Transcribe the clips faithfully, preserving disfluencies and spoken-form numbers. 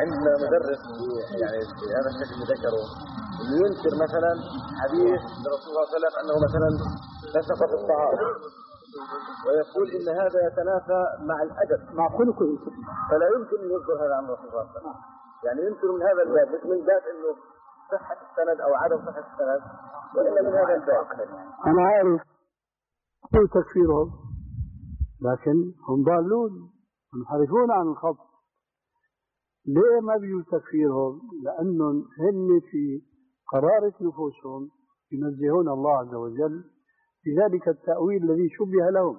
عندنا مدرس يعني هذا الشكل اللي ذكره اللي ينكر مثلا حديث الرسول صلى الله عليه وسلم انه مثلا نسق في الطعام ويقول ان هذا يتنافى مع الادب مع خلق الانسان، فلا يمكن ان يذكر هذا عن الرسول صلى الله عليه وسلم. يعني ينكر من هذا الباب مش من باب انه صحه السند او عدم صحه السند، والا من هذا الباب. انا عارف كل تكفيرهم، لكن هم ضالون منحرفون عن الخط. ليه ما بيجوز تكفيرهم؟ لأنهم هن في قرارة نفوسهم ينزهون الله عز وجل بذلك التأويل الذي شبه لهم،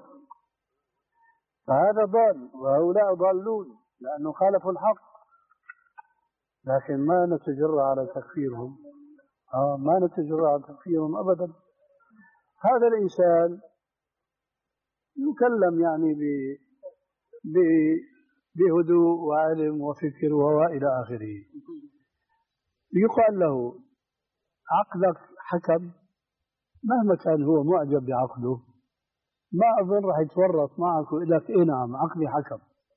فهذا ضال وهؤلاء ضالون لأنه خالفوا الحق. لكن ما نتجرأ على تكفيرهم، آه ما نتجرأ على تكفيرهم أبدا. هذا الإنسان يكلم يعني ب ب بهدوء وعلم وفكر وإلى آخره. يقال له عقلك حكم، مهما كان هو معجب بعقله ما أظن راح يتورط معك ويقول لك إيه نعم عقلي حكم.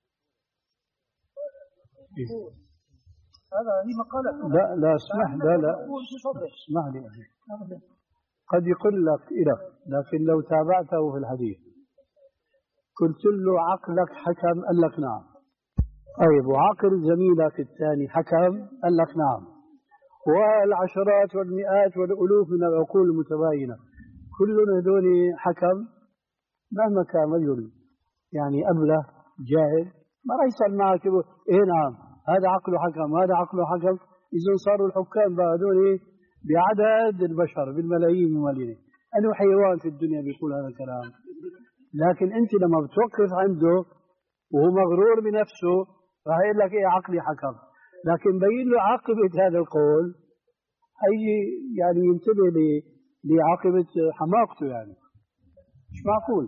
هذا هي مقالة. لا لا اسمح لا لا اسمح لي أخي. قد يقول لك إلك، لكن لو تابعته في الحديث قلت له عقلك حكم قال لك نعم. طيب وعقل زميلك الثاني حكم قال لك نعم. والعشرات والمئات والألوف من العقول المتباينة كلنا هذول حكم، مهما كان رجل يعني أبله جاهل ما راح يسأل معك يقول إيه نعم هذا عقله حكم هذا عقله حكم. إذا صاروا الحكام بقى هذول بعدد البشر بالملايين الملايين، أنه حيوان في الدنيا بيقول هذا الكلام. لكن أنت لما بتوقف عنده وهو مغرور بنفسه راح يقول لك إيه عقلي حكم، لكن بين له عاقبة هذا القول أي يعني ينتبه لعاقبة حماقته، يعني مش معقول.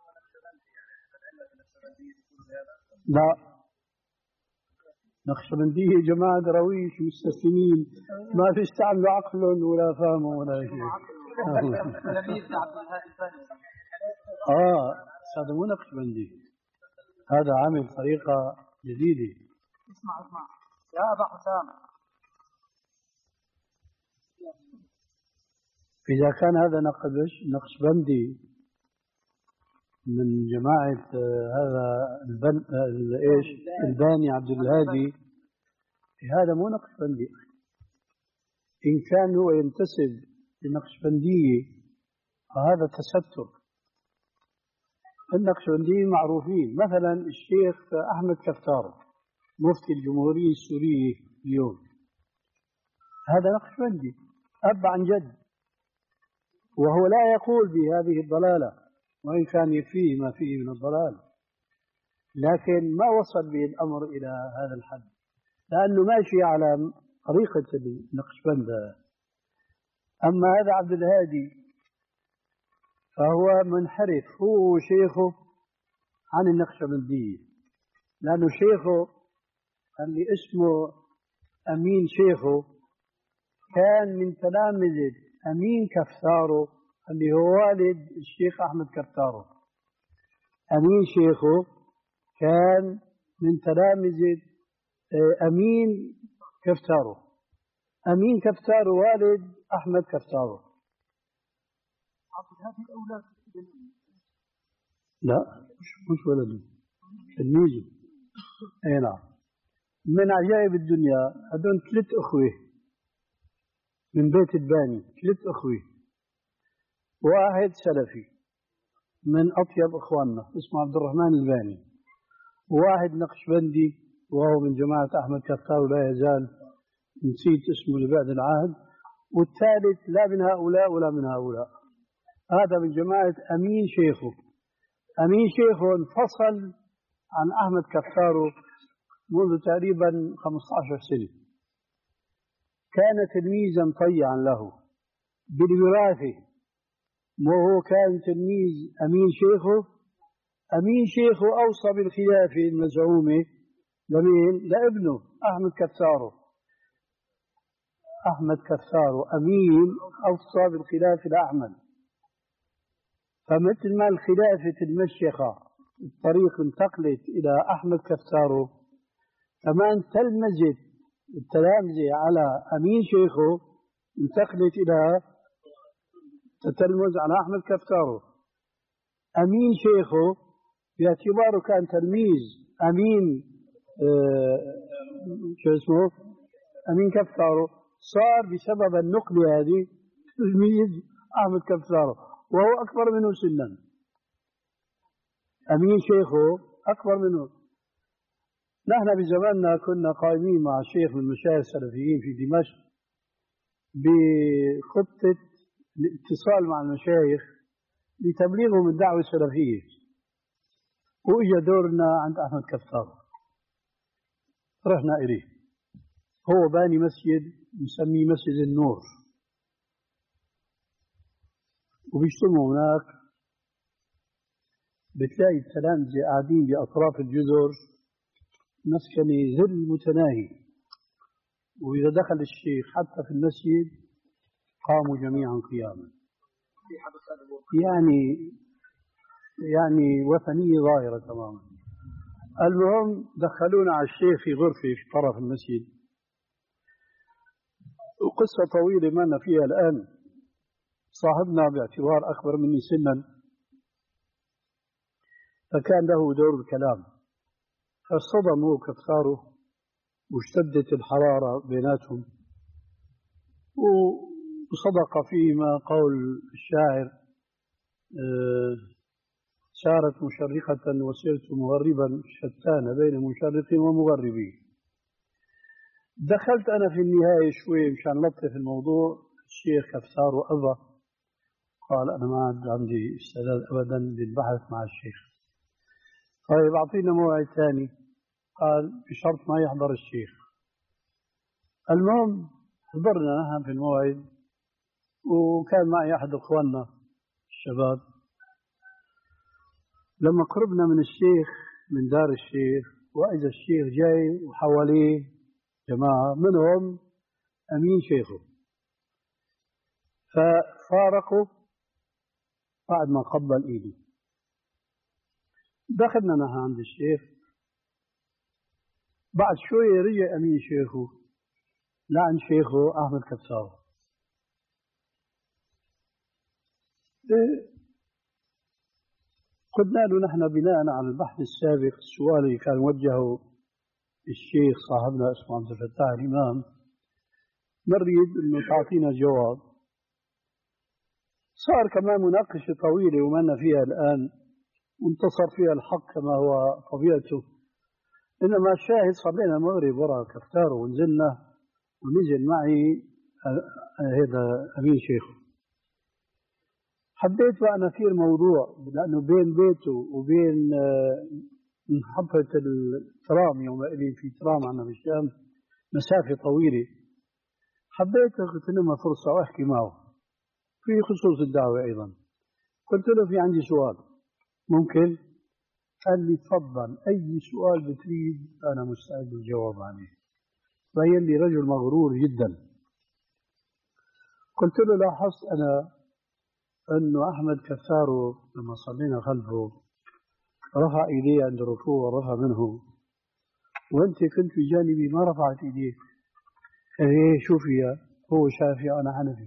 لا نقشبندية جماعة درويش مستسلمين ما في استعملوا عقلهم ولا فهموا ولا شيء. آه هذا مو نقشبندي، هذا عامل طريقة جديدة. اسمع اسمع يا أبا حسام، إذا كان هذا نقش نقشبندي من جماعة هذا البن ايش الباني عبد الهادي، هذا مو نقشبندي. إن كان هو ينتسب لنقشبندية فهذا تستر. النقشبنديين معروفين، مثلا الشيخ أحمد كفتار مفتي الجمهورية السورية اليوم، هذا نقشبندي أب عن جد، وهو لا يقول بهذه الضلالة وإن كان يفيه ما فيه من الضلال، لكن ما وصل به الأمر إلى هذا الحد لأنه ماشي على طريقة النقشبند. أما هذا عبد الهادي فهو منحرف، هو وشيخه عن النقشبندية، لأنه شيخه اللي اسمه أمين شيخه كان من تلامذة أمين كفتارو اللي هو والد الشيخ أحمد كفتارو. أمين شيخه كان من تلامذة أمين كفتارو، أمين كفتارو والد أحمد كفتارو. هذه الأولاد لا مش مش ولده تلميذه. اي نعم. من عجائب الدنيا هذول ثلاث أخوة من بيت الباني، ثلاث أخوة، واحد سلفي من أطيب إخواننا اسمه عبد الرحمن الباني، واحد نقشبندي وهو من جماعة أحمد كفتار ولا يزال نسيت اسمه لبعد العهد، والثالث لا من هؤلاء ولا من هؤلاء، هذا من جماعة أمين شيخه. أمين شيخه انفصل عن أحمد كفتارو منذ تقريبا خمسة عشر سنة، كان تلميذا طيعا له بالوراثة، وهو كان تلميذ أمين شيخه. أمين شيخه أوصى بالخلافة المزعومة لمين؟ لابنه أحمد كفتارو. أحمد كفتارو أمين أوصى بالخلافة لأحمد، فمثل ما الخلافة المشيخة الطريق انتقلت إلى أحمد كفتارو، كمان تلمذت التلامذة على أمين شيخه انتقلت إلى تتلمذ على أحمد كفتاره. أمين شيخه باعتباره كان تلميذ أمين آه شو اسمه أمين كفتاره، صار بسبب النقلة هذه تلميذ أحمد كفتاره وهو أكبر منه سنا. أمين شيخه أكبر منه. نحن بزماننا كنا قائمين مع شيخ من المشايخ السلفيين في دمشق بخطة الاتصال مع المشايخ لتبليغهم الدعوة السلفية، وإجا دورنا عند أحمد كفتار، رحنا إليه. هو باني مسجد مسميه مسجد النور، وبيجتمعوا هناك، بتلاقي التلامذة قاعدين بأطراف الجذر، مسكنة ذل متناهي، وإذا دخل الشيخ حتى في المسجد قاموا جميعا قياما. يعني يعني وثنية ظاهرة تماما. المهم دخلونا على الشيخ في غرفة في طرف المسجد، وقصة طويلة ما لنا فيها الآن. صاحبنا باعتبار أكبر مني سنا فكان له دور الكلام، فاصطدم هو كفتاره واشتدت الحرارة بيناتهم، وصدق فيما قول الشاعر آه سارت مشرقة وسرت مغربا شتان بين مشرق ومغرب. دخلت أنا في النهاية شوي مشان لطف الموضوع. الشيخ كفتار وأبى، قال أنا ما عندي استعداد أبدا للبحث مع الشيخ. طيب أعطينا موعد ثاني، قال بشرط ما يحضر الشيخ. المهم حضرنا نحن في الموعد، وكان معي أحد أخواننا الشباب. لما قربنا من الشيخ من دار الشيخ، وإذا الشيخ جاي وحواليه جماعة منهم أمين شيخه، ففارقوا بعد ما قبل إيدي. دخلنا نحن عند الشيخ، بعد شوية رجع أمين شيخه لعن شيخه أحمد كفتار. قلنا له نحن بناء على البحث السابق السؤال اللي كان وجهه الشيخ صاحبنا اسمه عبد الفتاح الإمام، نريد أنه تعطينا جواب. صار كمان مناقشة طويلة ومنا فيها الآن، وانتصر فيها الحق كما هو طبيعته. إنما الشاهد صلينا المغرب وراء كفتار ونزلنا، ونزل معي هذا أمين شيخه. حبيت بقى نثير موضوع، لأنه بين بيته وبين محطة الترام يومئذ في ترام عنا في الشام مسافة طويلة. حبيت أغتنم فرصة وأحكي معه في خصوص الدعوة أيضا. قلت له في عندي سؤال ممكن؟ قال لي تفضل، أي سؤال بتريد أنا مستعد الجواب عليه. بين لي رجل مغرور جدا. قلت له لاحظت أنا أنه أحمد كفتاره لما صلينا خلفه رفع إيديه عند الركوع ورفع منه، وأنت كنت في جانبي ما رفعت إيديه. قال إيه شوفي يا هو شافعي أنا حنفي.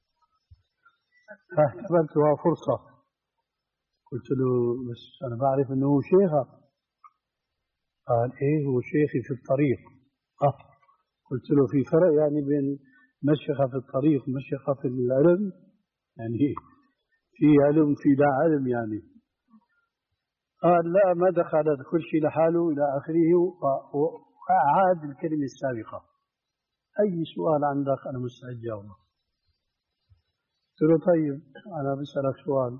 فاعتبرتها فرصة. قلت له بس أنا بعرف أنه هو شيخك. قال إيه هو شيخي في الطريق. أه قلت له في فرق يعني بين مشيخة في الطريق ومشيخة في العلم؟ يعني في علم في لا علم يعني. قال لا ما دخل كل شيء لحاله إلى آخره، وأعاد الكلمة السابقة. أي سؤال عندك أنا مستعد جاوبه. قلت له طيب أنا بسألك سؤال.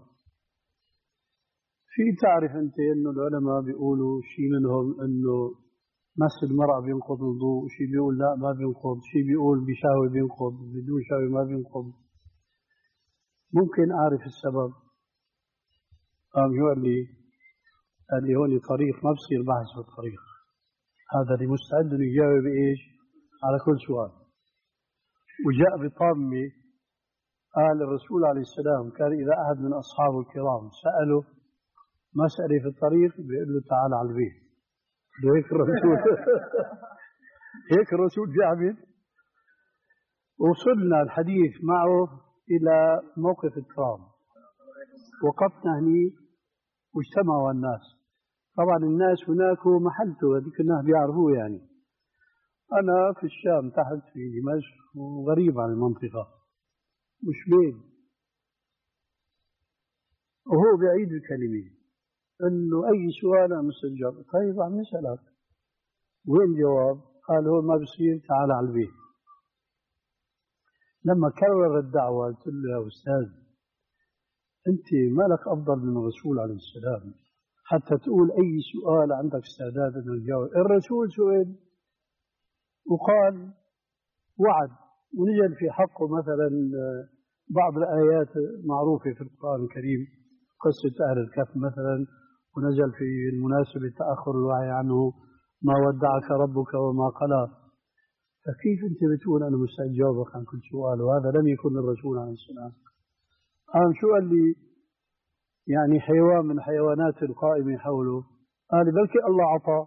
في تعرف أنت إنه العلماء بيقولوا شيء منهم إنه مس المرأة بينقض الوضوء، شيء بيقول لا ما بينقض، شيء بيقول بشاوي بينقض، بدون شاوي ما بينقض. ممكن أعرف السبب؟ قام يقول لي قال لي هون طريق ما بصير بحث في الطريق. هذا اللي مستعد إنه يجاوب إيش على كل سؤال. وجاء بطامة قال الرسول عليه السلام كان إذا أحد من أصحابه الكرام سأله مسألة في الطريق بيقول له تعال على البيت. هيك الرسول هيك الرسول بيعمل. وصلنا الحديث معه إلى موقف الترام، وقفنا هني واجتمعوا الناس. طبعا الناس هناك هو محلته، هذيك الناس بيعرفوه يعني. أنا في الشام تحت في دمشق وغريب عن المنطقة مش بين، وهو بيعيد الكلمة إنه أي سؤال أنا مستجاب. طيب عم نسألك وين الجواب؟ قال هو ما بصير، تعال على البيت. لما كرر الدعوة قلت له يا أستاذ أنت مالك أفضل من الرسول عليه السلام حتى تقول أي سؤال عندك استعداد أن تجاوب. الرسول سئل وقال وعد، ونزل في حقه مثلا بعض الآيات معروفة في القرآن الكريم، قصة أهل الكهف مثلا، ونزل في المناسبة تأخر الوعي عنه ما ودعك ربك وما قلى. فكيف أنت بتقول أنا مستعد جاوبك عن كل سؤال؟ وهذا لم يكن الرسول عليه السلام. قام شو قال لي؟ يعني حيوان من حيوانات القائمة حوله. قال لي بلكي الله عطى.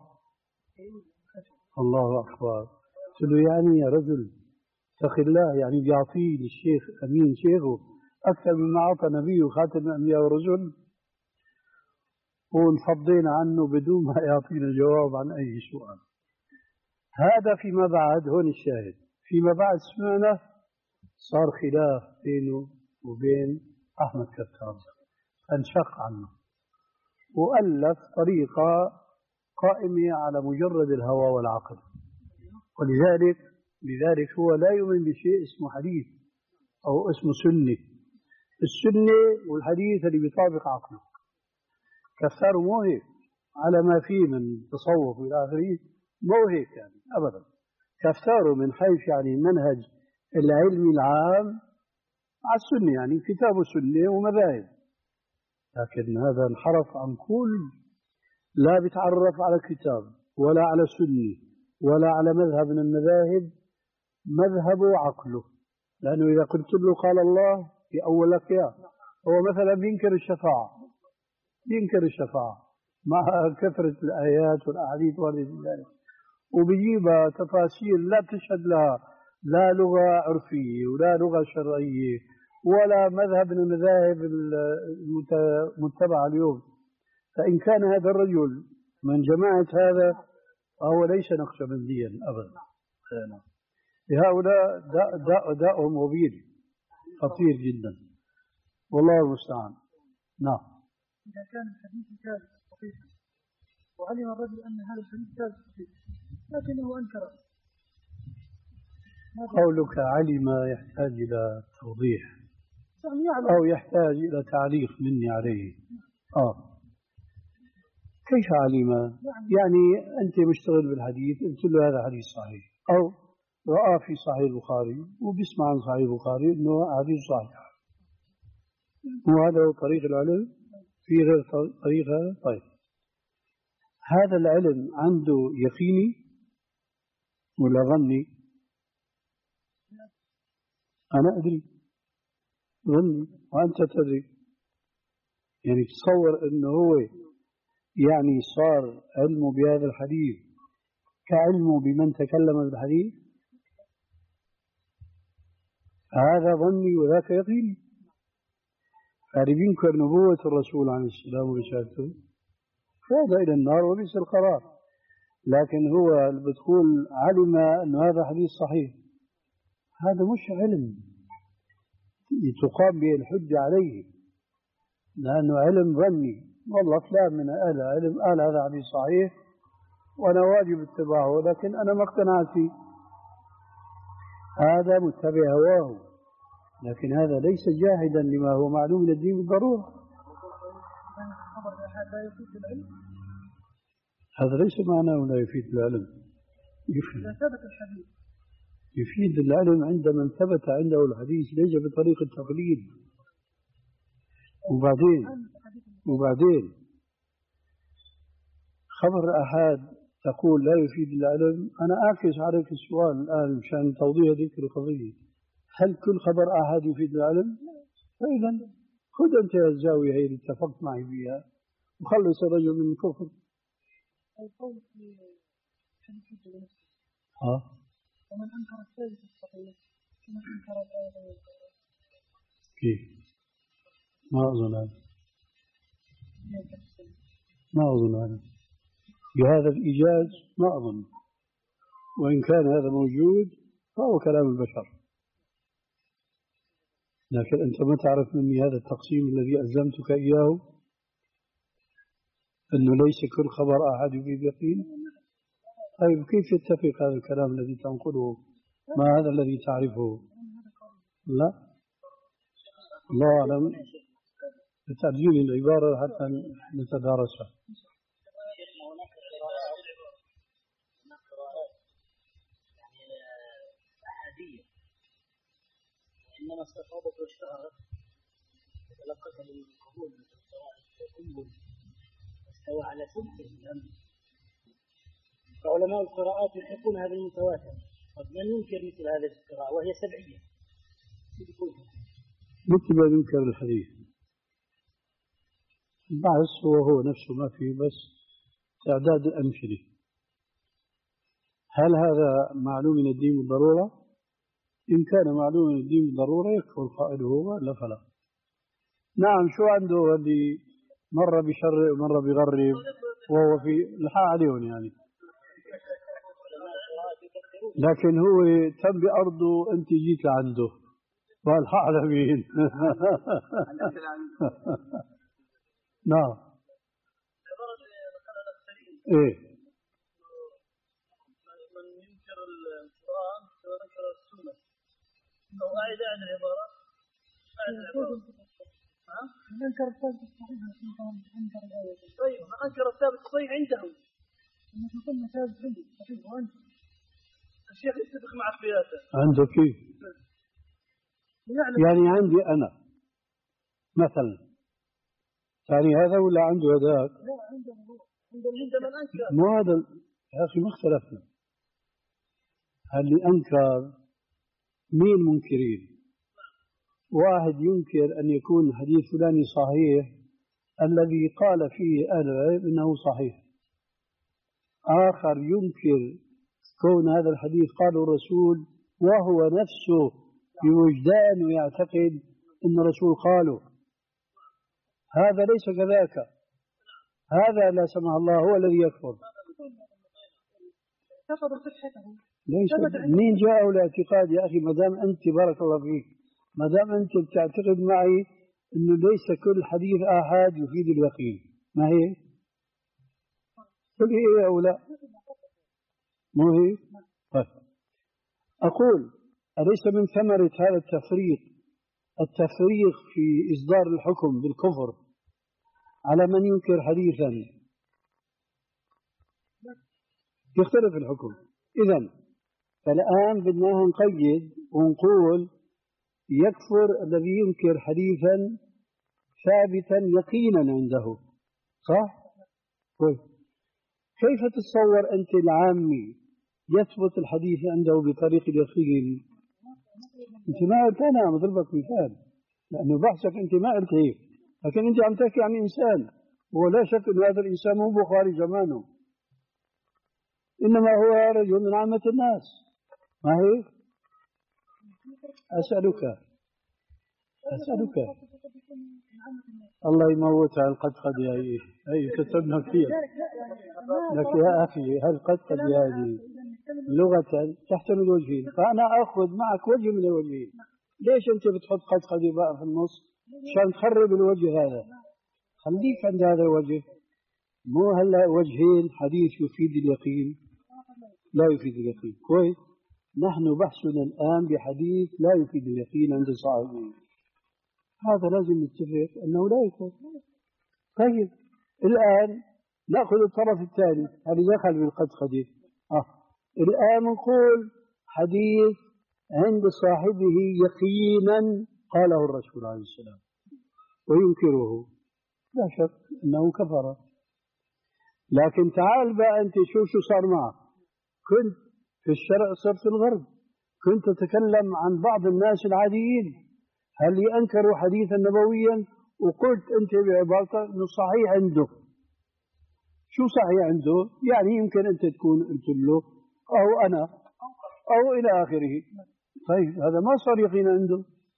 الله أكبر. قلت له يعني يا رجل اتق الله، يعني بيعطيه للشيخ أمين شيخه أكثر مما أعطى نبيه خاتم الأنبياء والرسل، ونفضينا عنه بدون ما يعطينا جواب عن أي سؤال. هذا فيما بعد، هون الشاهد، فيما بعد سمعنا صار خلاف بينه وبين أحمد كتاب، انشق عنه وألف طريقة قائمة على مجرد الهوى والعقل. ولذلك لذلك هو لا يؤمن بشيء اسمه حديث أو اسمه سنة. السنة والحديث اللي بيطابق عقله. كفار مو هيك على ما فيه من تصوف إلى آخره، مو هيك يعني أبدا. كفاره من حيث يعني منهج العلم العام على السنة، يعني كتاب السنة ومذاهب، لكن هذا انحرف عن كل، لا بيتعرف على كتاب ولا على سنة ولا على مذهب من المذاهب، مذهبه عقله. لأنه إذا قلت له قال الله في أول لك إياه، هو مثلا بينكر الشفاعة، بينكر الشفاعة مع كثرة الآيات والأحاديث والذي ذلك، وبيجيبها تفاسير لا تشهد لها لا لغة عرفية ولا لغة شرعية ولا مذهب من المذاهب المتبعة اليوم. فإن كان هذا الرجل من جماعة هذا فهو ليس نقشبنديا أبدا. لهؤلاء داء داء داءهم وبيل خطير جدا، والله المستعان. نعم. إذا كان الحديث كاذب صحيحا وعلم الرجل أن هذا الحديث كاذب صحيح لكنه أنكر، قولك علم يحتاج إلى توضيح أو يحتاج إلى تعليق مني عليه. آه كيف علم؟ يعني أنت مشتغل بالحديث، قلت له هذا حديث صحيح، أو رأى في صحيح البخاري وبيسمع عن صحيح البخاري أنه حديث صحيح، وهذا هو طريق العلم، في غير طريق هذا. طيب هذا العلم عنده يقيني ولا ظني؟ أنا أدري ظني وأنت تدري. يعني تصور أنه هو يعني صار علمه بهذا الحديث كعلمه بمن تكلم بالحديث؟ هذا ظني وذاك يقيني. فاللي بينكر نبوة الرسول عليه السلام ورسالته فهذا إلى النار وبئس القرار. لكن هو اللي بتقول علم أن هذا حديث صحيح، هذا مش علم تقام به الحجة عليه، لأنه علم ظني. والله فلان من أهل علم قال هذا حديث صحيح وأنا واجب اتباعه، لكن أنا ما اقتنعت فيه، هذا متبع هواه، لكن هذا ليس جاهدا لما هو معلوم من الدين بالضرورة. هذا ليس معناه لا يفيد العلم. يفيد. يفيد العلم عند من ثبت عنده الحديث ليس بطريق التقليد. وبعدين وبعدين خبر أحد تقول لا يفيد العلم. أنا أعكس عليك السؤال الآن مشان توضيح ذيك القضية. هل كل خبر أحد يفيد العلم؟ فإذا خذ أنت الزاوية هي اللي اتفقت معي فيها وخلص الرجل من الكفر. القول في حديث الجنة. ها؟ ومن أنكر الثالث الصحيح كمن أنكر الآية. كيف؟ ما أظن هذا. ما أظن هذا. بهذا الإيجاز ما أظن. وإن كان هذا موجود فهو كلام البشر. لكن أنت ما تعرف مني هذا التقسيم الذي ألزمتك إياه، أنه ليس كل خبر أحد يفيد يقين. طيب كيف يتفق هذا الكلام الذي تنقله ما هذا الذي تعرفه؟ لا، الله أعلم. تأجيل العبارة حتى نتدارسها. إنما استفاضت واشتهرت تلقت للقبول وتقبل واستوى على سلطه الأمر. فعلماء القراءات يحبون هذا المتواتر. قد من ينكر مثل هذه القراءة وهي سبعية مثل ما ينكر الحديث. البحث هو هو نفسه ما فيه بس تعداد الأمثلة. هل هذا معلوم من الدين بالضرورة؟ إن كان معلوم من الدين بالضرورة يكفر قائله ولا فلا. نعم، شو عنده اللي مرة بشرق ومرة بغرب وهو في الحق عليهم يعني، لكن هو تم بأرضه أنت جيت لعنده والحق على مين؟ نعم. إيه. من ينكر القرآن وذكر السنة أو أعد عن العبارة أعد العبارة. من أنكر الثابت الصحيح أنكر الآية. طيب من أنكر الثابت الصحيح عندهم. نحن قلنا ثابت عندي صحيح وأنت. الشيخ يتفق معك في هذا. عنده كيف؟ يعني عندي أنا مثلا ثاني هذا ولا عنده هذاك؟ لا عنده هو. عند من أنكر. مو هذا يا أخي، ما اختلفنا. اللي أنكر مين منكرين؟ واحد ينكر أن يكون حديث فلاني صحيح الذي قال فيه أهل العلم إنه صحيح. آخر ينكر كون هذا الحديث قاله الرسول وهو نفسه بوجدان ويعتقد أن الرسول قاله. هذا ليس كذاك. هذا لا سمح الله هو الذي يكفر. ليس. مين جاءه الاعتقاد يا أخي؟ ما دام أنت بارك الله فيك، ما دام أنت بتعتقد معي أنه ليس كل حديث آحاد يفيد اليقين، ما هي؟ قل إيه أو لا؟ مو هي؟ طيب. أقول أليس من ثمرة هذا التفريق التفريق في إصدار الحكم بالكفر على من ينكر حديثا يختلف الحكم؟ إذن فالآن بدنا نقيد ونقول يكفر الذي ينكر حديثا ثابتا يقينا عنده، صح؟ طيب كيف تتصور أنت العامي يثبت الحديث عنده بطريق اليقين؟ أنت ما قلت، أنا عم أضربك مثال لأنه بحثك أنت ما قلت هيك، لكن أنت عم تحكي عن إنسان ولا شك أن هذا الإنسان مو بخاري زمانه، إنما هو رجل من عامة الناس، ما هيك؟ أسألك أسألك الله يموت على القدقد يا أيه أي كتبنا كثير لك يا أخي. هالقدقد هذه لغة تحتمل الوجهين، فأنا أخذ معك وجه من الوجهين. ليش أنت بتحط قدقد بقى في النص عشان تخرب الوجه هذا؟ خليك عند هذا الوجه، مو هلا وجهين حديث يفيد اليقين لا يفيد اليقين. كويس، نحن بحثنا الآن بحديث لا يفيد اليقين عند صاحبه، هذا لازم نتفق أنه لا يكون. طيب الآن نأخذ الطرف الثاني هذا دخل بالقدقدة. آه. الآن نقول حديث عند صاحبه يقينا قاله الرسول عليه السلام وينكره، لا شك أنه كفر. لكن تعال بقى أنت شوف شو صار معك. كنت في الشرق صرت في الغرب، كنت تتكلم عن بعض الناس العاديين هل أنكروا حديثا نبويا وقلت أنت بعبارتك أنه صحيح عنده. شو صحيح عنده؟ يعني يمكن أنت تكون قلت له أو أنا أو إلى آخره. طيب هذا ما صار يقين عنده،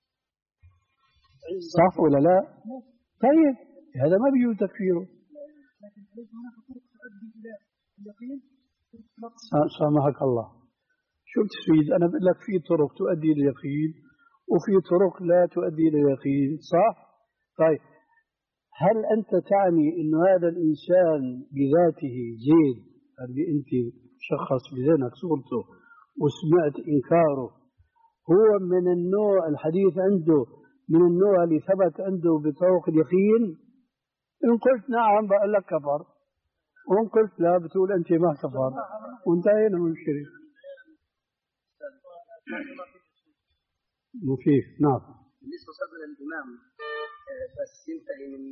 صح ولا لا؟ طيب هذا ما بيجوز تكفيره. لكن ليس هناك طرق تؤدي الى اليقين. سامحك الله، شو بتفيد؟ أنا بقول لك في طرق تؤدي إلى اليقين وفي طرق لا تؤدي إلى اليقين، صح؟ طيب هل أنت تعني أن هذا الإنسان بذاته زيد اللي أنت شخص بذهنك صورته وسمعت إنكاره هو من النوع الحديث عنده من النوع اللي ثبت عنده بطرق اليقين؟ إن قلت نعم بقول لك كفر، وإن قلت لا بتقول أنت ما كفر، وانتهينا من الشرك. مفيد. نعم. بالنسبة صدر الإمام بس ينتهي من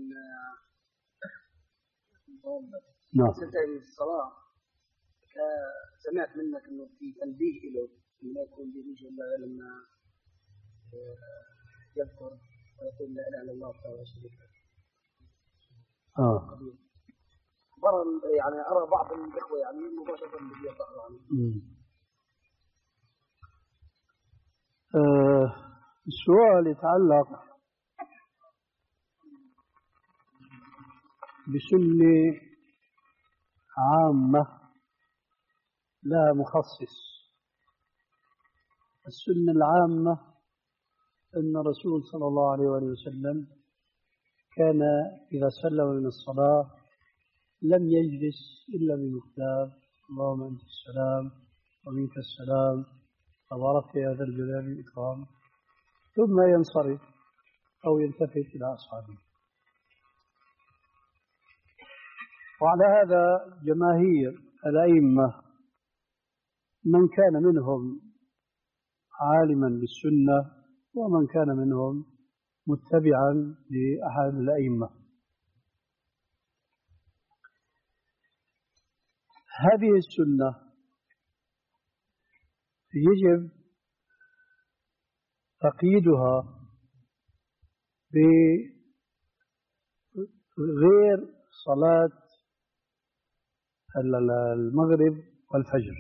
نعم ينتهي من الصلاة، سمعت منك إنه في تنبيه له إنه يكون بوجه الله لما يذكر ويقول لا إله إلا الله ولا شريك له. آه. برا يعني أرى بعض الإخوة يعني مباشرة بيقرأوا عنه. آه السؤال يتعلق بسنة عامة لا مخصص. السنة العامة أن الرسول صلى الله عليه وسلم كان إذا سلم من الصلاة لم يجلس إلا بمقدار اللهم أنت السلام ومنك السلام تبارك يا ذا الجلال والإكرام، ثم ينصرف أو يلتفت إلى أصحابه. وعلى هذا جماهير الأئمة من كان منهم عالما بالسنة ومن كان منهم متبعا لأحد الأئمة. هذه السنة يجب تقييدها بغير صلاة المغرب والفجر،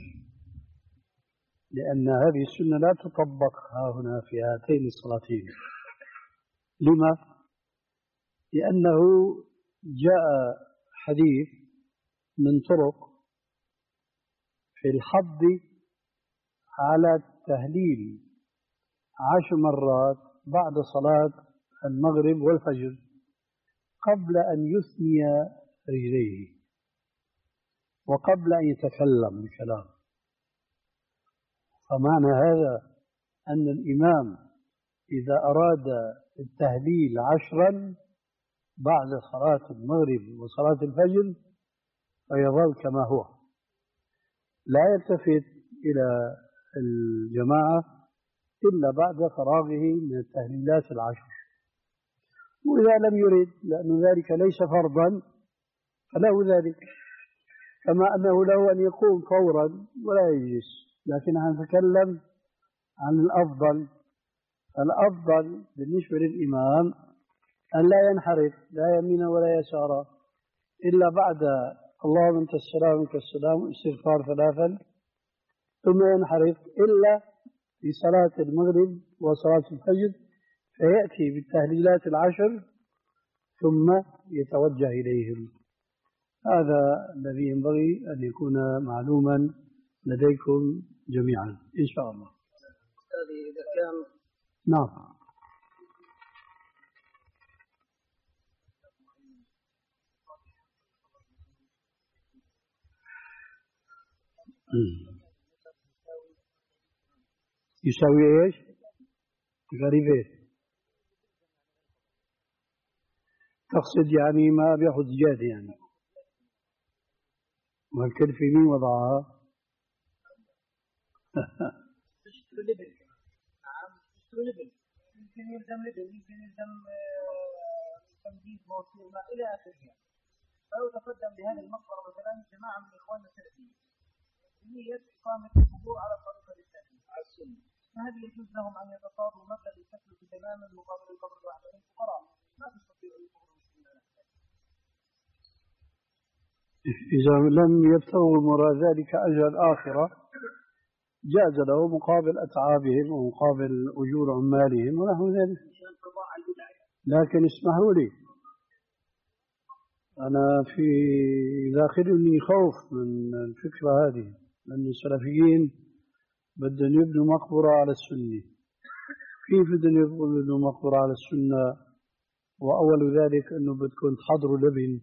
لأن هذه السنة لا تطبق ها هنا في هاتين الصلاتين. لما؟ لأنه جاء حديث من طرق في الحض على التهليل عشر مرات بعد صلاة المغرب والفجر قبل أن يثني رجليه وقبل أن يتكلم بكلام. فمعنى هذا أن الإمام إذا أراد التهليل عشرا بعد صلاة المغرب وصلاة الفجر فيظل كما هو، لا يلتفت إلى الجماعة إلا بعد فراغه من التهليلات العشر. وإذا لم يرد لأن ذلك ليس فرضا فله ذلك، كما أنه له أن يقوم فورا ولا يجلس. لكن نتكلم عن الأفضل. الأفضل بالنسبة للإمام أن لا ينحرف لا يمين ولا يسارا إلا بعد اللهم أنت السلام منك السلام استغفار ثلاثا، ثم ينحرف إلا في صلاة المغرب وصلاة الفجر فيأتي بالتهليلات العشر ثم يتوجه إليهم. هذا الذي ينبغي أن يكون معلوما لديكم جميعا إن شاء الله. هذه إذا كان نعم. يساوي ايش؟ غريبة. تقصد يعني ما بياخذ زيادة يعني، والكل في مين وضعها؟ تشتري لبن. نعم تشتري لبن، يمكن يلزم لبن، يمكن يلزم تمديد موصول ما إلى آخره. فلو تقدم بهذه المقبرة مثلا جماعة من إخواننا السلفيين بنية إقامة القبور على الطريقة الإسلامية على السنة، فهل يجوز لهم أن يتصادوا مبلغ يكفي تماما مقابل القبر الواحد للفقراء؟ ما تستطيع أن يقبروا مسلمين. إذا لم يبتغوا وراء ذلك أجر الآخرة جاز له مقابل أتعابهم ومقابل أجور عمالهم ونحو ذلك. لكن اسمحوا لي، أنا في داخلني خوف من الفكرة هذه، لأن السلفيين بدهم يبنوا مقبرة على السنة. كيف بدهم يبنوا مقبرة على السنة وأول ذلك أنه بدكم تحضروا لبن؟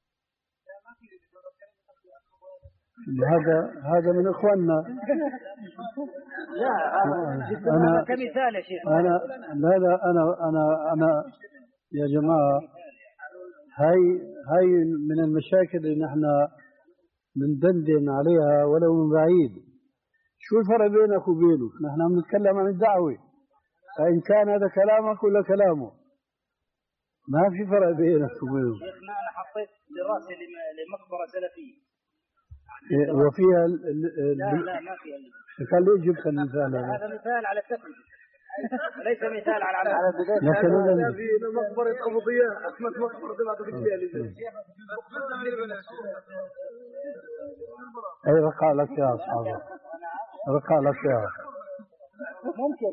هذا هذا من إخواننا. لا أنا كمثال يا شيخ. أنا لا لا أنا أنا أنا يا جماعة، هاي هاي من المشاكل اللي نحن بندندن عليها ولو من بعيد. شو الفرق بينك وبينه؟ نحن عم نتكلم عن الدعوة، فإن كان هذا كلامك ولا كلامه ما في فرق بينك وبينه. شيخنا أنا حطيت دراسة لمقبرة سلفية وفيها ال ال لا لا ما فيها. كان ليه جبت المثال هذا؟ هذا مثال على التقنية وليس مثال على العمل. على لكن هذا في مقبرة أبو ضياء أحمد مقبرة ما تفكرها لي. أي رقع لك يا أصحابي، رقع لك يا ممكن.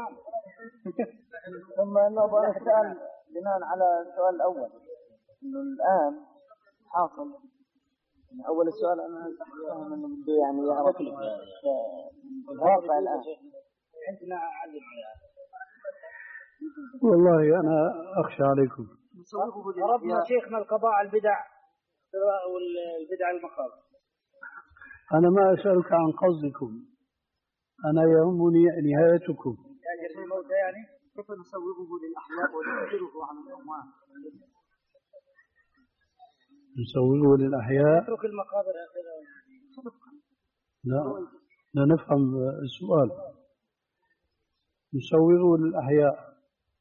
ثم أنه أبغى أسأل بناء على السؤال الأول، إنه الآن حاصل أول السؤال أنا فاهم إنه بده يعني يعرف الواقع الآن عندنا علم. والله أنا أخشى عليكم. ربنا شيخنا القضاء على البدع والبدع المخالفة. أنا ما أسألك عن قصدكم، أنا يهمني نهايتكم. يعني الموتى يعني كيف نسوغه للأحياء وننكره عن الأموات؟ نسوغه للأحياء؟ نترك المقابر لا لا نفهم السؤال. نسوغه للأحياء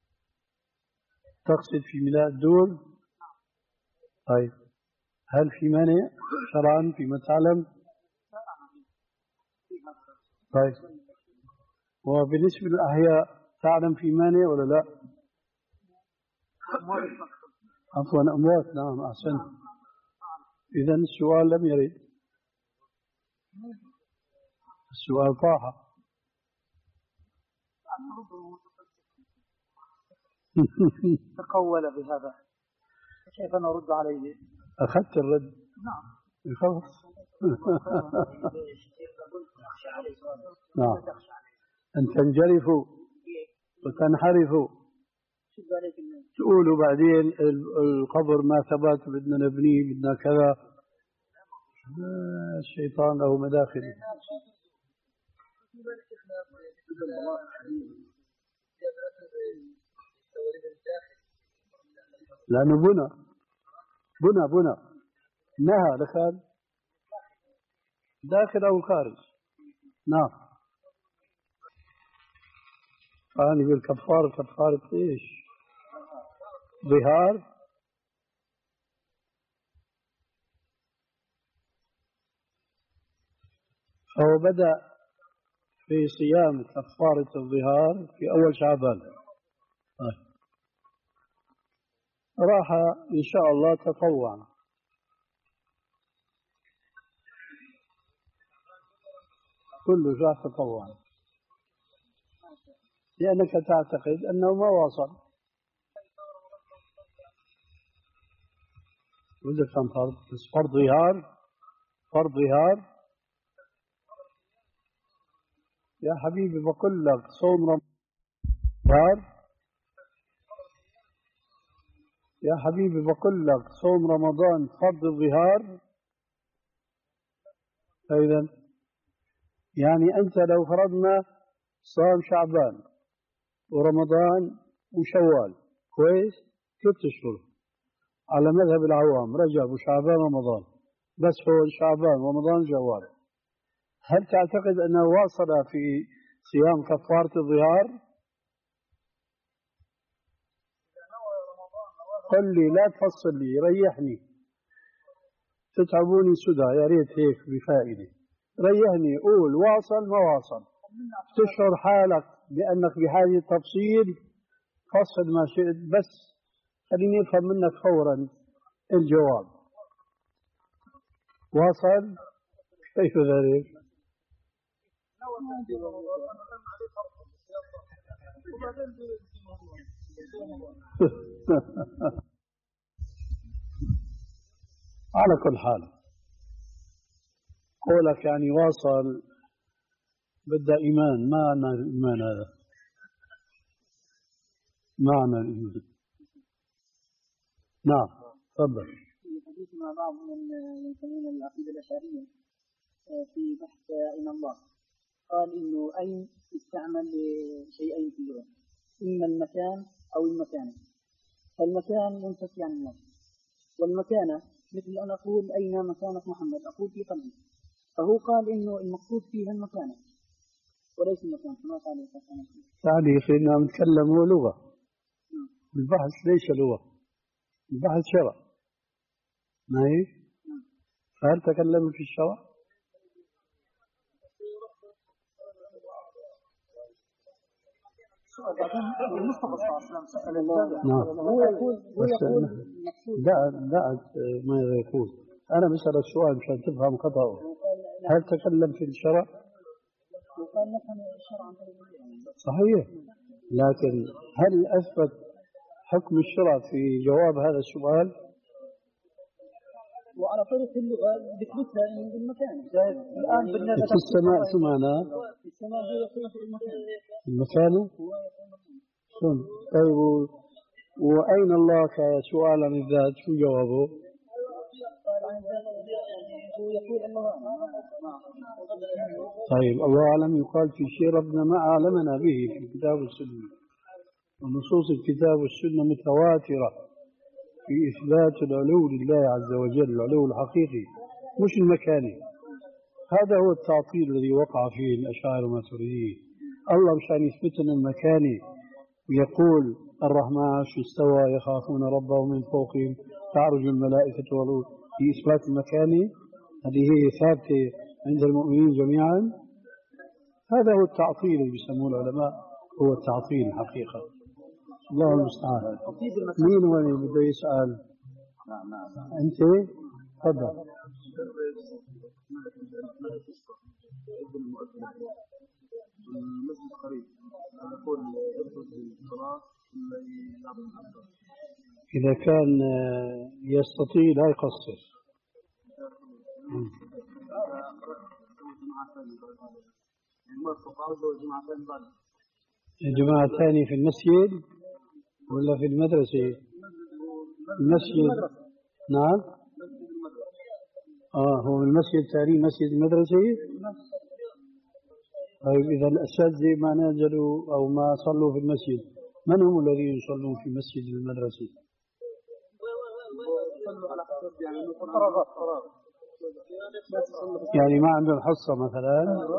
تقصد في ميلاد الدول؟ طيب هل في مانع شرعا فيما تعلم؟ طيب وبالنسبة للأحياء تعلم في مانع ولا لا؟ عفوا أموات. نعم أحسنت. إذن السؤال لم يرد، السؤال طاح. تقول بهذا كيف نرد عليه؟ أخذت الرد؟ نعم خلاص. نعم أن تنجرفوا وتنحرفوا تقولوا بعدين القبر ما ثبت بدنا نبنيه بدنا كذا. الشيطان له مداخل. لأنه بنى بنى بنى نهى دخل داخل أو خارج. نعم. أنا بالكفارة كفارة إيش؟ ظهار. فهو بدأ في صيام كفارة الظهار في أول شعبان. راح إن شاء الله تطوعا. كله جاء تطوعا لأنك تعتقد أنه ما واصل. وإذا كان فرض بس فرض ظهار فرض ظهار يا حبيبي بقول لك صوم رمضان. يا حبيبي بقول لك صوم رمضان فرض الظهار. فإذا يعني أنت لو فرضنا صام شعبان ورمضان وشوال كويس ست أشهر على مذهب العوام، رجب وشعبان رمضان، بس هو شعبان رمضان شوال. هل تعتقد أنه واصل في صيام كفارة الظهار؟ قل لي لا تفصل لي ريحني، تتعبوني سدى يا ريت هيك بفائدة. ريحني قول واصل ما واصل، تشعر حالك بأنك بحاجة تفصيل فصل ما شئت، بس خليني أفهم منك فورا الجواب. واصل كيف ذلك؟ على كل حال قولك يعني واصل بدأ إيمان، ما معنى الإيمان هذا؟ معنى الإيمان. نعم تفضل. في حديث مع بعض من ينتمون العقيدة الأشعرية في بحث أين الله، قال إنه أين يستعمل لشيئين في اللغة، إما المكان أو المكانة. فالمكان ينتفي عن الله، والمكانة مثل أن أقول أين مكانة محمد، أقول في قلبي، فهو قال إنه المقصود فيها المكانة وليس المكان كما قال الإنسان. يعني خلينا نتكلم هو لغة، البحث ليس لغة، البحث شرع، ما هي؟ فهل تكلموا في الشرع؟ نعم. هو يقول هو يقول لا لا ما يقول، أنا بسأل السؤال مشان تفهم خطأه. هل تكلم في الشرع؟ صحيح، لكن هل أثبت حكم الشرع في جواب هذا السؤال؟ وعلى طريق اللغة بثبتها بالمكان. الآن بالنسبة في السماء سمعنا في السماء هو يقول في المكان. المكان؟ شون؟ طيب وأين الله كسؤال عن الذات شو جوابه؟ طيب الله أعلم يقال في شيء ربنا ما أعلمنا به في الكتاب والسنة، ونصوص الكتاب والسنة متواترة في إثبات العلو لله عز وجل، العلو الحقيقي مش المكاني. هذا هو التعطيل الذي وقع فيه الأشاعرة والماتريدية. الله مشان يثبت لنا المكاني ويقول الرحمن عرش استوى يخافون ربهم من فوقهم تعرج الملائكة والروح، في إثبات المكاني هذه هي ثابتة عند المؤمنين جميعا. هذا هو التعطيل اللي بيسموه العلماء، هو التعطيل حقيقة. الله المستعان. مين هو اللي بده يسأل؟ أنت تفضل. المسجد قريب يقول يخرج الصلاة إذا كان يستطيع لا يقصر. الجماعة الثانية في المسجد ولا في المدرسة؟ المسجد. نعم. آه هو المسجد الثاني مسجد المدرسة. طيب إذا الأساتذة ما نزلوا أو ما صلوا في المسجد، من هم الذين يصلون في مسجد المدرسة؟ يعني ما عندهم حصة مثلا.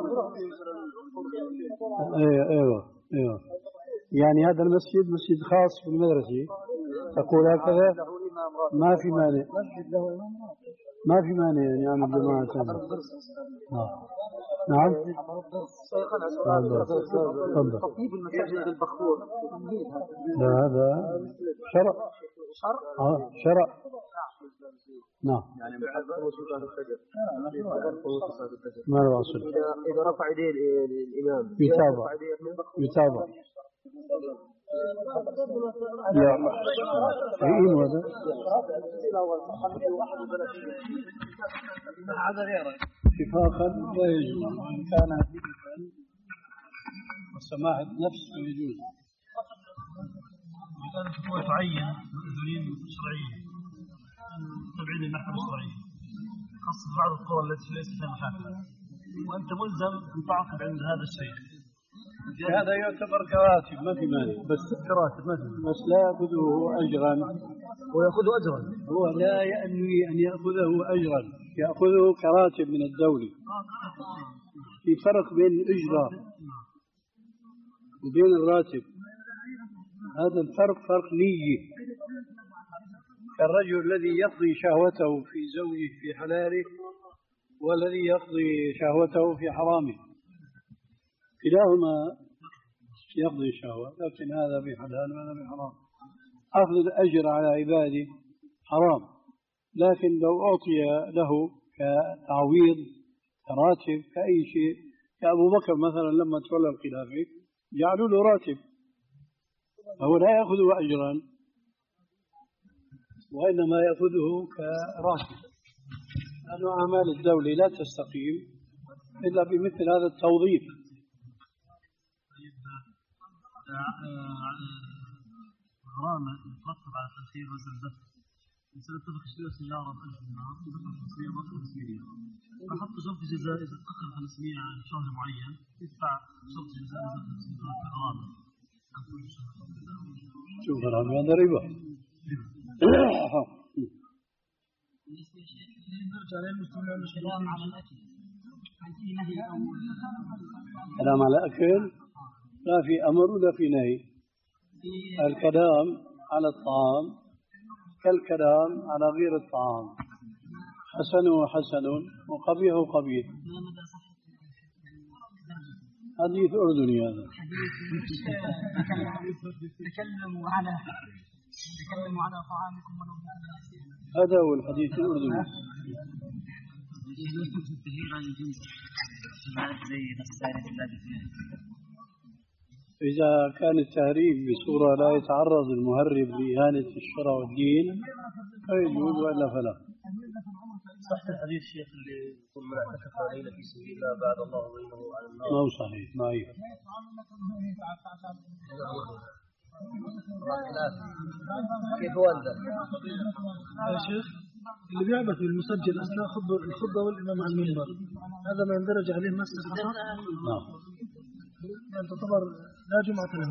ايوه ايوه ايوه يعني هذا المسجد مسجد خاص في المدرسة، تقول هكذا ما في مانع، ما في مانع يعني يعمل جماعة ثانية. نعم. تفضل. تطيب المساجد بالبخور لا هذا شرع. شرع. اه شرع. نعم. يعني بحضر صلاة الفجر. ما له أصل. إذا رفع يديه الإمام يتابع يتابع. لا إيه هذا؟ اتفاقا لا يجوز، وإن كان والسماح النفس يجوز. كانت القوة تعين الدليل الشرعية تبعيد المحكمة الشرعية، خاصة بعض القوى التي ليست فيها محاكمة، وأنت ملزم أن تعاقب عند هذا الشيء. هذا يعتبر كراتب ما في مانع، بس كراتب مثلا، بس لا يأخذه أجرا. ويأخذ أجرا، هو لا ينوي أن يأخذه أجرا، يأخذه كراتب من الدولة. في فرق بين الأجرة وبين الراتب، هذا الفرق فرق نية. كالرجل الذي يقضي شهوته في زوجه في حلاله والذي يقضي شهوته في حرامه، كلاهما يقضي الشهوة، لكن هذا في حلال وهذا في حرام. أخذ الأجر على عباده حرام، لكن لو أعطي له كتعويض كراتب كأي شيء. كأبو بكر مثلا لما تولى الخلافة جعلوا له راتب، فهو لا يأخذ أجرا وإنما يأخذه كراتب، لأن أعمال الدولة لا تستقيم إلا بمثل هذا التوظيف. غرامة تترتب على تأخير مثل الدفع، مثلا اتفق اشتري سيارة ب ألف دينار ودفع خمسمائة وأخذ خمسمائة ريال، فحط شرط جزاء إذا تأخر خمسمائة عن شهر معين يدفع شرط جزاء إذا خمسمائة غرامة. شو غرامة؟ هذا ربا. كلام على الأكل لا في أمر ولا في نهي. الكلام على الطعام كالكلام على غير الطعام، حسن حسن وقبيح قبيح. حديث أردني هذا. تكلموا على تكلموا على طعامكم ولو هذا هو الحديث الأردني. إذا كان التهريب بصورة لا يتعرض المهرب لإهانة الشرع والدين فيجوز وإلا فلا. صح الحديث الشيخ اللي يقول من اعتكف ليلة في سبيل الله بعد الله بينه على النار؟ ما هو صحيح، ما هي. كيف والده؟ يا شيخ اللي بيعبث بالمسجل أثناء الخطبة والإمام على المنبر هذا ما يندرج عليه مسجد حصر؟ نعم. يعني تعتبر لا جمعة له.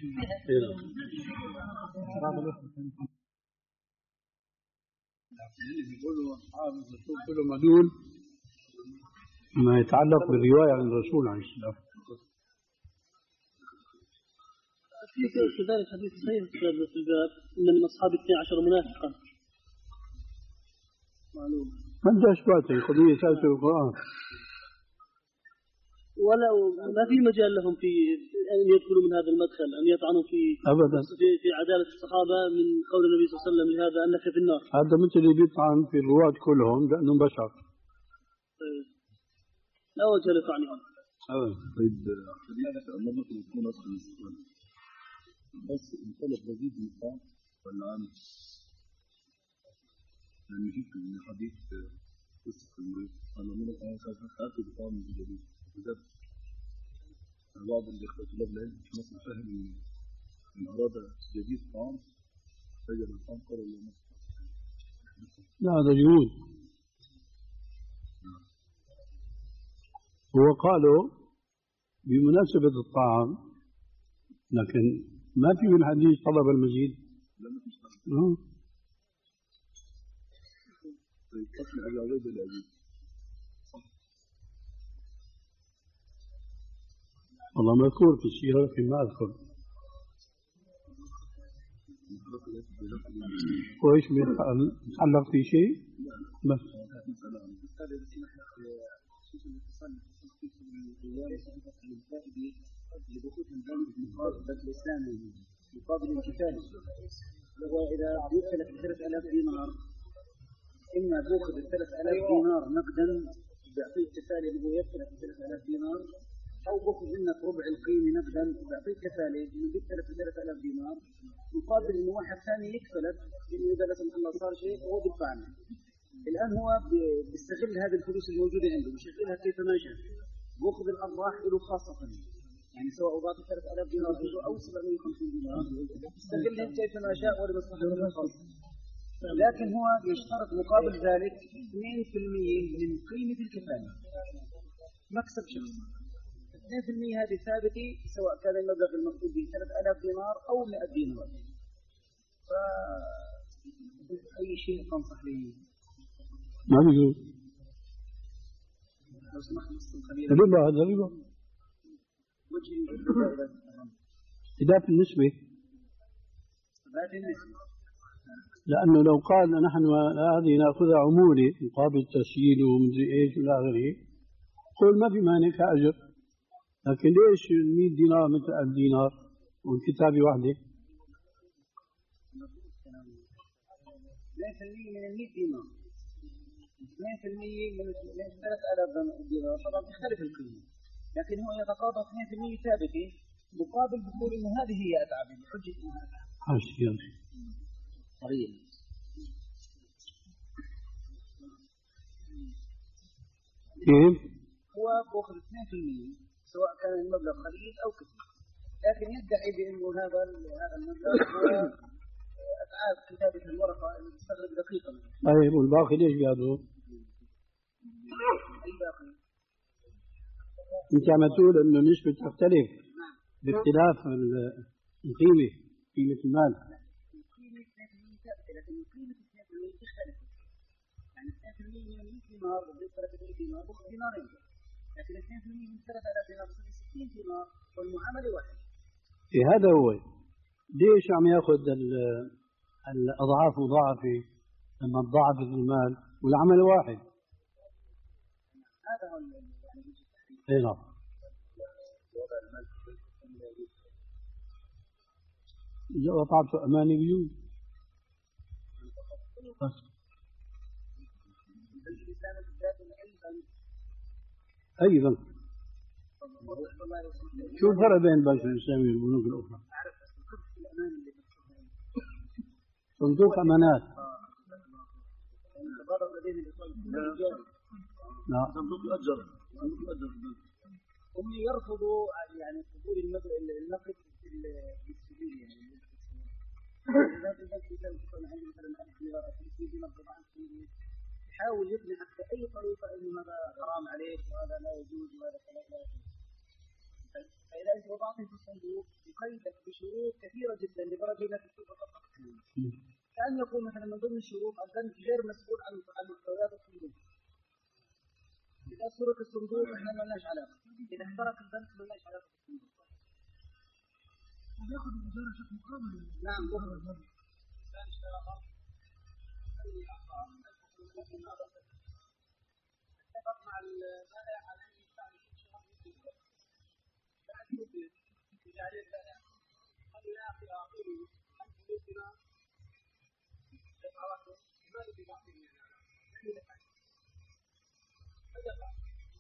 بيقولوا أصحاب الرسول كلهم هذول ما يتعلق بالرواية عن الرسول عليه السلام. في كذلك حديث صحيح في الباب إن من أصحاب اثني عشر منافقا معلوم. ما أنت أشبهته قضية تأثير القرآن، ولا ما في مجال لهم في أن يدخلوا من هذا المدخل، أن يطعنوا في أبدا في, في عدالة الصحابة من قول النبي صلى الله عليه وسلم لهذا أنك في النار. هذا مثل اللي بيطعن في الرواة كلهم لأنهم بشر. طيب. لا وجه لطعنهم. طيب حديث الله ممكن يكون أصل السؤال بس انطلق جديد مقام ولا عام؟ يعني هيك من حديث قصة المريض أنا من الآن سأتأكد بطعم جديد بجد. بعض الإخوة طلاب العلم مثل فهم إن أراد جديد طعام فجر الطعام قال الله مصر. لا هذا جهود. هو قالوا بمناسبة الطعام لكن ما في من الحديث طلب المزيد. أه. طيب قتل أبي عبيد الأبيد والله مذكور في السيرة لكن ما أذكر. وإيش بيتعلق في شيء؟ بس مقابل الكتاب وهو إذا بيوكلك ثلاث آلاف دينار إما بيأخذ الثلاث آلاف دينار نقدا بيعطيك كفالة اللي هو يوكلك ثلاث آلاف دينار، أو بأخذ منك ربع القيمة نقدا وبيعطيك كفالة اللي بيكفلك ثلاث آلاف دينار مقابل إنه واحد ثاني يكفلك إنه إذا لا سمح الله صار شيء هو بيدفع له. الآن هو بيستغل هذه الفلوس الموجودة عنده بيشغلها كيفما شاء، بأخذ الأرباح له خاصة، يعني سواء أضاف ثلاث آلاف دينار أو سبعمائة وخمسين دينار يستغلها كيفما شاء ولمصلحته الخاصة. لكن هو يشترط مقابل ذلك اثنين بالمئة من قيمة الكفالة مكسب شخصي. اثنين بالمئة هذه ثابتة سواء كان المبلغ المقصود به ثلاث آلاف دينار أو مئة دينار. فأي شيء تنصح لي؟ ما بيجوز. لو سمحت الخليل. ربا هذا ربا. وجه إذا بالنسبة. ذات النسبة. لأنه لو قال نحن هذه نأخذها عمولة مقابل تسييل ومدري إيش إلى آخره قل ما في مانع كأجر، لكن ليش مئة دينار مثل ألف دينار والكتابة واحدة؟ ليس لي من المئة دينار اثنين بالمئة من ثلاثة آلاف دينار طبعا تختلف القيمة، لكن هو يتقاضى اثنين بالمئة ثابتة مقابل بقول إنه هذه هي أتعابي بحجة إنها حاشية صحيح. كيف؟ هو بأخذ اثنين بالمئة سواء كان المبلغ قليل أو كثير، لكن يدعي بأنه هذا هذا المبلغ هو أتعاب كتابة الورقة اللي تستغرق دقيقة. طيب والباقي ليش بياخذوه؟ أي باقي؟ أنت عم تقول إنه النسبة تختلف باختلاف القيمة، قيمة المال. القيمة اثنين بالمئة ثابتة، لكن قيمة اثنين بالمئة تختلف. يعني اثنين بالمئة من مئة دينار بالنسبة ل دينار بأخذ دينارين، لكن اثنين بالمئة من ثلاثة آلاف دينار بصير ستين دينار والمعاملة واحدة. في هذا هو ليش عم ياخذ الأضعاف مضاعفة لما تضاعفت المال والعمل واحد؟ هذا هو يعني وجه التحديد. اي نعم. إذا وضعت أماني بيوت بس. أيضا شو الفرق بين البنك الإسلامي والبنوك الأخرى؟ صندوق أمانات. لا. صندوق الأجر. صندوق الأجر. هم يرفضوا يعني قبول النقد بالسبيل يعني. إذا البنك الإسلامي يكون عنده مثلا ألف دينار أو دينار طبعا يحاول يقنعك بأي طريقة إنه هذا حرام عليك وهذا لا يجوز وهذا كذا لا يجوز. فإذا أنت وضعته في الصندوق يقيدك بشروط كثيرة جدا لدرجة لا تستطيع فقط. كأن يقول مثلا من ضمن الشروط البنك غير مسؤول عن عن محتويات الصندوق. إذا سرق الصندوق إحنا ما لناش علاقة. إذا احترق البنك ما لناش علاقة بالصندوق. وبياخذ الإجارة بشكل مقابل. نعم بأخذ الإجارة. اتفق مع البائع على أن يدفع كل شهر بعد مدة تجارية البائع قال يا أخي أعطيني ألف دينار دفعة واحدة ماذا بيعطيني أنا؟ فدفع.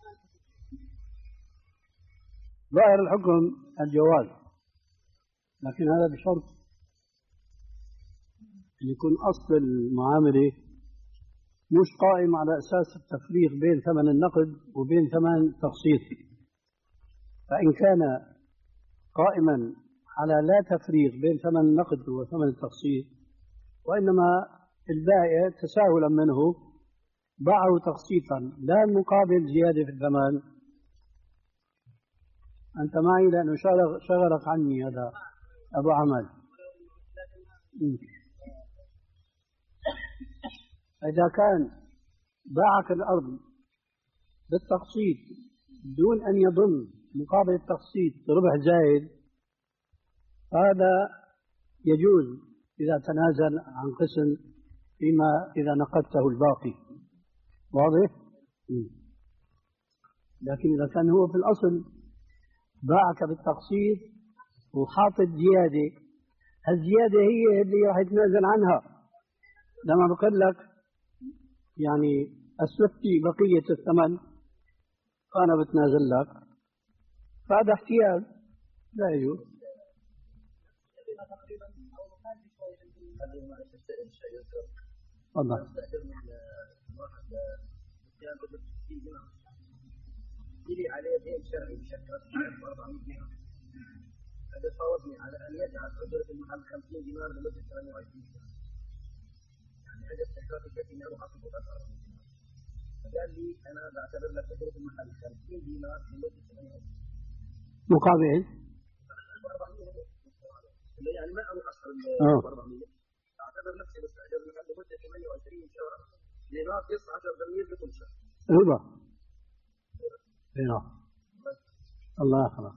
ظاهر الحكم الجواز، لكن هذا بشرط أن يكون أصل المعاملة مش قائم على أساس التفريق بين ثمن النقد وبين ثمن التقسيط. فإن كان قائما على لا تفريق بين ثمن النقد وثمن التقسيط، وإنما البائع تساهلا منه باعه تقسيطا لا مقابل زيادة في الثمن. أنت معي لأنه شغلك عني هذا أبو عمل. إذا كان باعك الأرض بالتقسيط دون أن يضم مقابل التقسيط ربح زائد، هذا يجوز إذا تنازل عن قسم فيما إذا نقدته الباقي. واضح؟ لكن إذا كان هو في الأصل باعك بالتقسيط وحاطط زيادة، الزيادة هي اللي راح يتنازل عنها. لما بقول لك يعني أسلفتي بقية الثمن أنا بتنازل لك، فهذا احتيال لا يجوز. تفضل. يجري عليه دين شرعي بشكل أربعمائة دينار. هذا فوضني على أن يجعل أجرة المحل خمسين دينار لمدة ثمانية وعشرين سنة. يعني هذا استحقاق الشيء أنه أخذ أربعمائة دينار. فقال لي أنا بعتبر لك أجرة المحل خمسين دينار لمدة ثمانية وعشرين سنة. مقابل؟ يعني ما أبو أصل أربعمائة. أعتبر نفسي بستأجر المحل لمدة ثمانية وعشرين شهر دينار تسعة عشر دينار لكل شهر. ربا. نعم. الله يحفظك.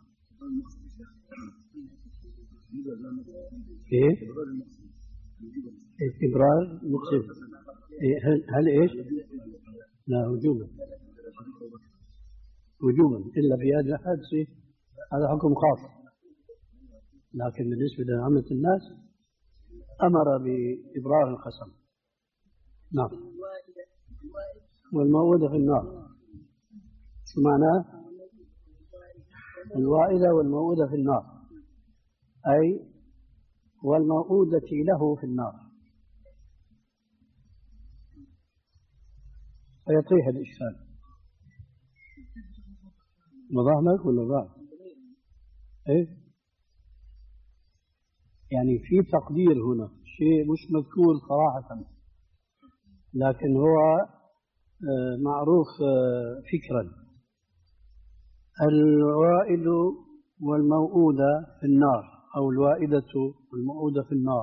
ايه؟ استبراز مقصد. إيه هل, هل ايش؟ لا وجوبا. وجوبا الا في هذه الحادثه هذا حكم خاص، لكن بالنسبه لعامه الناس امر بابرار القسم. نعم. والموؤودة في النار. شو معناه؟ الوائدة والموؤودة في النار، أي والموؤودة له في النار، فيطيح الإشكال. وضح لك ولا ضاع؟ إيه؟ يعني في تقدير هنا شيء مش مذكور صراحة، لكن هو معروف فكرا. الوائد والموؤودة في النار، أو الوائدة والموؤودة في النار.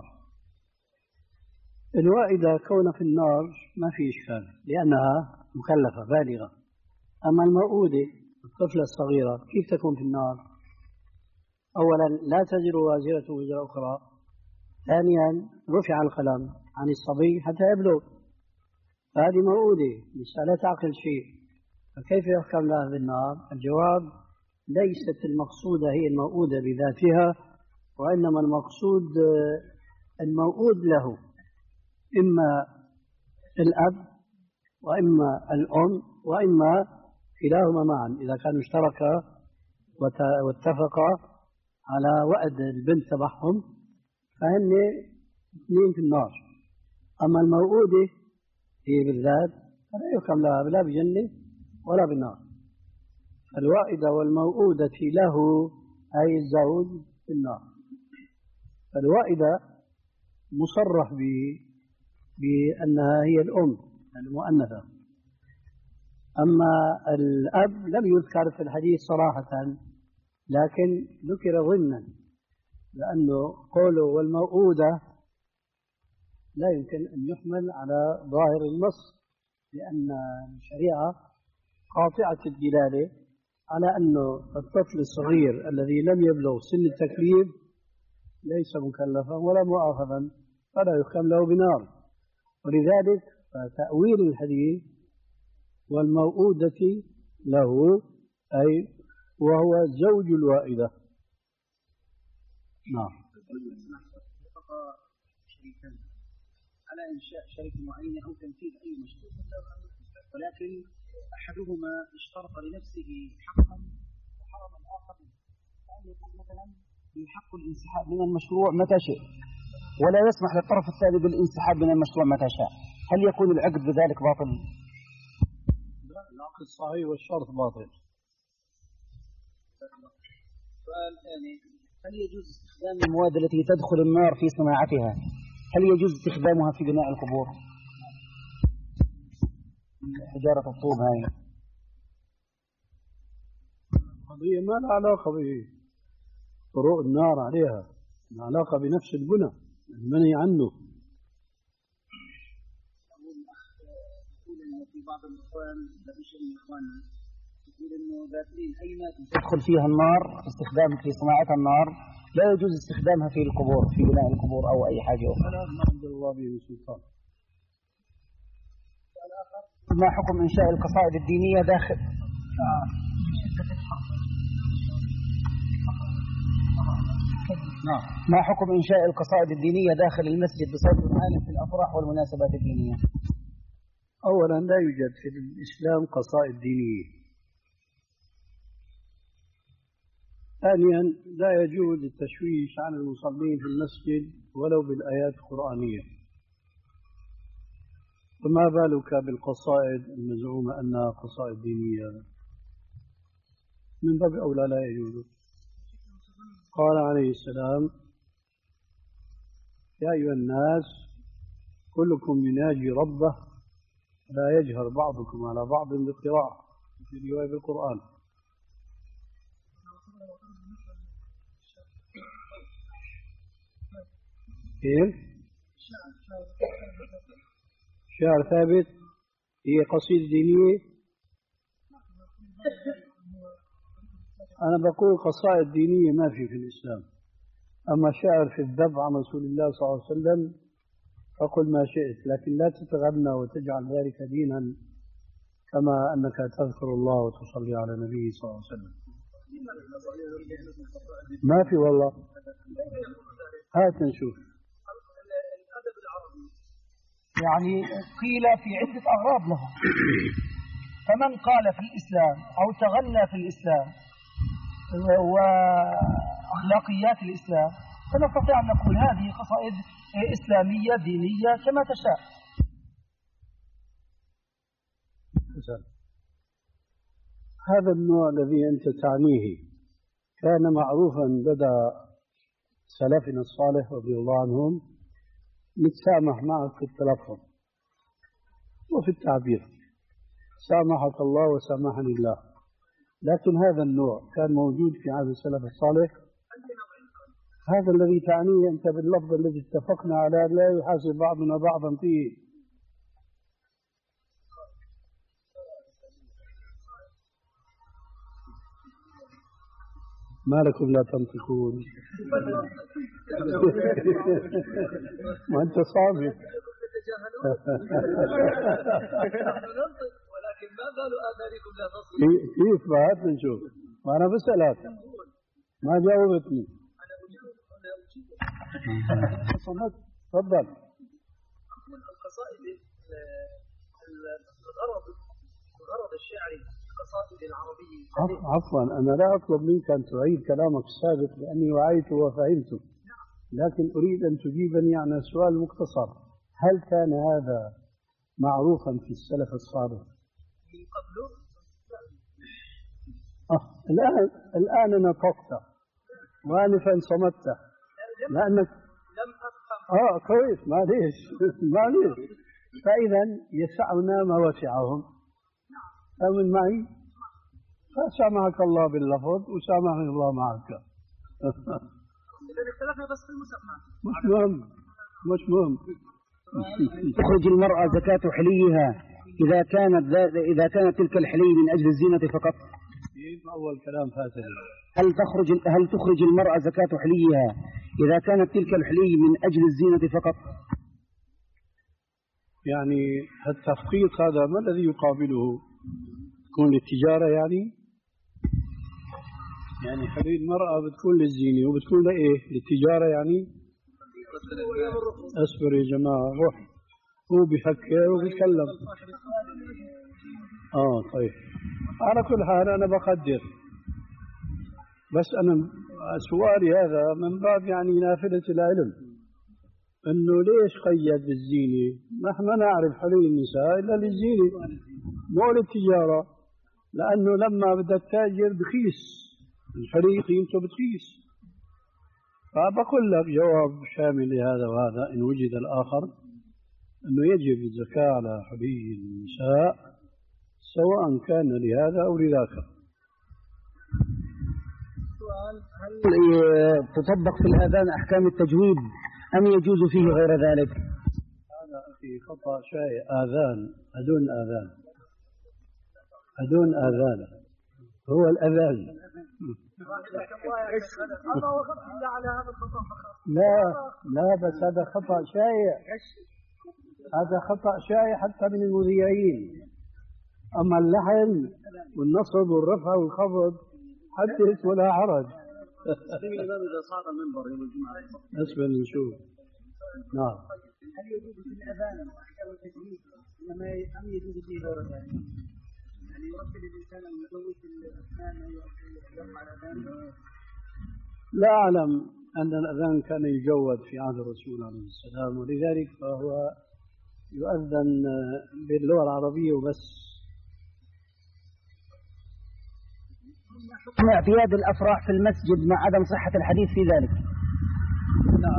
الوائدة كون في النار ما في إشكال لأنها مكلفة بالغة. أما الموؤودة الطفلة الصغيرة كيف تكون في النار؟ أولا لا تزر وازرة وزر أخرى، ثانيا رفع القلم عن الصبي حتى يبلغ، فهذه موؤودة لسه لا تعقل شيء، فكيف يحكم لها بالنار؟ الجواب ليست المقصودة هي الموؤودة بذاتها، وإنما المقصود الموؤود له، إما الأب وإما الأم وإما كلاهما معا، إذا كانوا اشتركا واتفقا على وأد البنت تبعهم فهن اثنين في النار. أما الموؤودة هي بالذات فلا يحكم لها لا بجنة ولا بالنار. الوائدة والموؤودة له أي الزوج في النار. الوائدة مصرح بأنها هي الأم المؤنثة، أما الأب لم يذكر في الحديث صراحة، لكن ذكر ضمنا، لأنه قوله والموؤودة لا يمكن أن يحمل على ظاهر النص، لأن الشريعة قاطعة الدلالة على أنه الطفل الصغير الذي لم يبلغ سن التكليف ليس مكلفا ولا مؤاخذا، فلا يحكم له بنار. ولذلك فتأويل الحديث والموؤودة له أي وهو زوج الوائدة. نعم. على إنشاء شركة معينة أو تنفيذ أي مشروع، ولكن أحدهما اشترط لنفسه حقا وحرم الآخر، كأن يقول مثلا يحق الانسحاب من المشروع متى شاء، ولا يسمح للطرف الثاني بالانسحاب من المشروع متى شاء، هل يكون العقد بذلك باطل؟ لا، العقد صحيح والشرط باطل. سؤال ثاني، هل يجوز استخدام المواد التي تدخل النار في صناعتها؟ هل يجوز استخدامها في بناء القبور؟ حجارة الطوب هاي قضية ما لها علاقة بطرق النار عليها، لها علاقة بنفس البنى المنهي عنه. يقول إنه في بعض الإخوان لا شيء من إخواننا يقول إنه ذاتين أي مادة تدخل فيها النار استخدام في صناعتها النار لا يجوز استخدامها في القبور، في بناء القبور أو أي حاجة أخرى. ما عند الله به سلطان. ما حكم إنشاء القصائد الدينية داخل ما حكم إنشاء القصائد الدينية داخل المسجد بصوت عالي في الأفراح والمناسبات الدينية؟ أولا لا يوجد في الإسلام قصائد دينية. ثانيا لا يجوز التشويش عن المصلين في المسجد ولو بالآيات القرآنية، فما بالك بالقصائد المزعومة أنها قصائد دينية؟ من باب أولى لا يجوز. قال عليه السلام يا أيها الناس كلكم يناجي ربه لا يجهر بعضكم على بعض بالقراءة، في رواية بالقرآن. كيف؟ شعر ثابت هي قصيدة دينية؟ أنا بقول قصائد دينية ما في في الإسلام، أما شعر في الذب عن رسول الله صلى الله عليه وسلم فقل ما شئت، لكن لا تتغنى وتجعل ذلك دينا كما أنك تذكر الله وتصلي على النبي صلى الله عليه وسلم. ما في والله، هات نشوف. يعني قيل في عدة أغراض له. فمن قال في الإسلام أو تغنى في الإسلام وأخلاقيات الإسلام فنستطيع أن نقول هذه قصائد إسلامية دينية كما تشاء. هذا النوع الذي أنت تعنيه كان معروفا لدى سلفنا الصالح رضي الله عنهم، نتسامح معك في التلفظ وفي التعبير، سامحك الله وسامحني الله. لكن هذا النوع كان موجود في عهد السلف الصالح، هذا الذي تعنيه أنت باللفظ الذي اتفقنا على لا يحاسب بعضنا بعضا فيه. ما لكم لا تنطقون؟ ما أنت صامت. ولكن ما بال آذانكم لا تصل؟ كيف بعد نشوف؟ ما أنا بسألك ما جاوبتني. أنا أجيب أنا أجيب. صمت. تفضل. أقول القصائد الغرض الغرض الشعري القصائد العربية. عفوا أنا لا أطلب منك أن تعيد كلامك السابق لأني وعيته وفهمته، لكن أريد أن تجيبني عن السؤال المختصر. هل كان هذا معروفا في السلف الصالح من قبله؟ آه الآن الآن نطقت وآنفا صمت لأنك لم أفهم. آه كويس معليش معليش. فإذا يسعنا ما وسعهم. أمن معي؟ فسامحك الله باللفظ وسامحني الله معك. إذا اختلفنا بس في المسمى. مش مهم مش مهم. تخرج المرأة زكاة حليها إذا كانت إذا كانت تلك الحلي من أجل الزينة فقط. أول كلام فاتني. هل تخرج هل تخرج المرأة زكاة حليها إذا كانت تلك الحلي من أجل الزينة فقط؟ يعني التفقيق هذا ما الذي يقابله؟ تكون للتجارة يعني؟ يعني حلي المرأة بتكون للزينة وبتكون لإيه؟ للتجارة يعني؟ أصبر يا جماعة روح. هو بيفكر وبيتكلم. آه طيب. على كل حال أنا بقدر، بس أنا سؤالي هذا من باب يعني نافذة العلم، إنه ليش قيد بالزينة؟ نحن ما نعرف حلي النساء إلا للزينة مو للتجارة، لأنه لما بدك تاجر بخيس الحلي قيمته بتخيس. فبقول لك جواب شامل لهذا وهذا إن وجد الآخر، أنه يجب الزكاة على حلي النساء سواء كان لهذا أو لذاك. هل تطبق في الآذان أحكام التجويد أم يجوز فيه غير ذلك؟ هذا في خطأ شائع. آذان أدون آذان أدون آذان هو الأذان. لا لا بس هذا خطأ شائع، هذا خطأ شائع حتى من المذيعين. أما اللحن والنصب والرفع والخفض حدث ولا حرج. إذا صار المنبر يوم الجمعة أسفل نشوف. نعم. هل يجوز في الأذان وأحكام التجويد إنما أم يجوز فيه غير ذلك؟ يعني يربي الإنسان أن يزوج الأسنان ويقع الأذان؟ لا أعلم أن الأذان كان يجود في عهد الرسول عليه السلام، ولذلك فهو يؤذن باللغة العربية وبس. حكم اعتياد الأفراح في المسجد مع عدم صحة الحديث في ذلك. نعم.